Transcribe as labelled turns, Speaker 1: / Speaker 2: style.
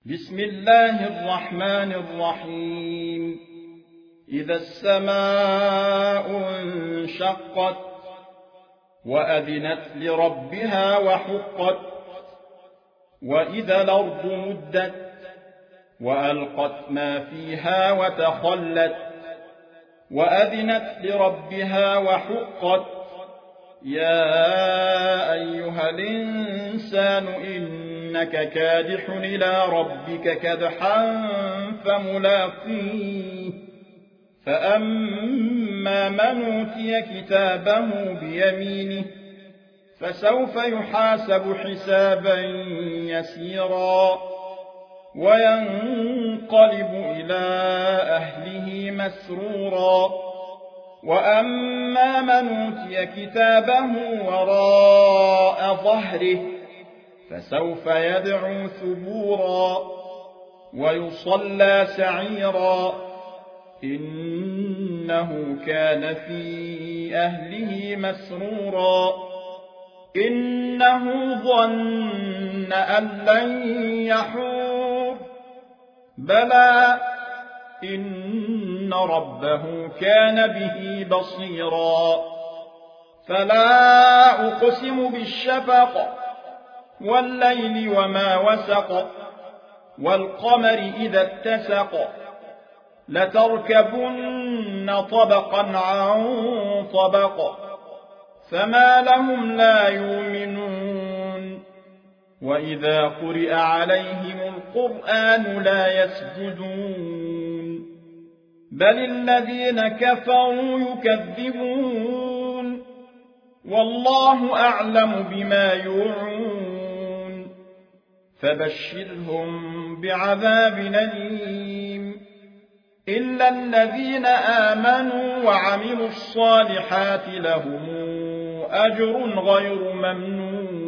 Speaker 1: بسم الله الرحمن الرحيم إذا السماء انشقت وأذنت لربها وحقت وإذا الأرض مدت وألقت ما فيها وتخلت وأذنت لربها وحقت يا أيها الإنسان إنك كادح إلى ربك كدحا فملاقيه فأما من أوتي كتابه بيمينه فسوف يحاسب حسابا يسيرا وينقلب إلى أهله مسرورا وأما من أوتي كتابه وراء ظهره فسوف يدعو ثبورا ويصلى سعيرا إنه كان في أهله مسرورا إنه ظن أن لن يحور بلى إن ربه كان به بصيرا فلا أقسم بالشفق والليل وما وسق والقمر إذا اتسق لتركبن طبقا عن طبق فما لهم لا يؤمنون وإذا قرئ عليهم القرآن لا يسجدون بل الذين كفروا يكذبون والله أعلم بما يوعون فبشرهم بعذاب أليم إلا الذين آمنوا وعملوا الصالحات لهم أجر غير ممنون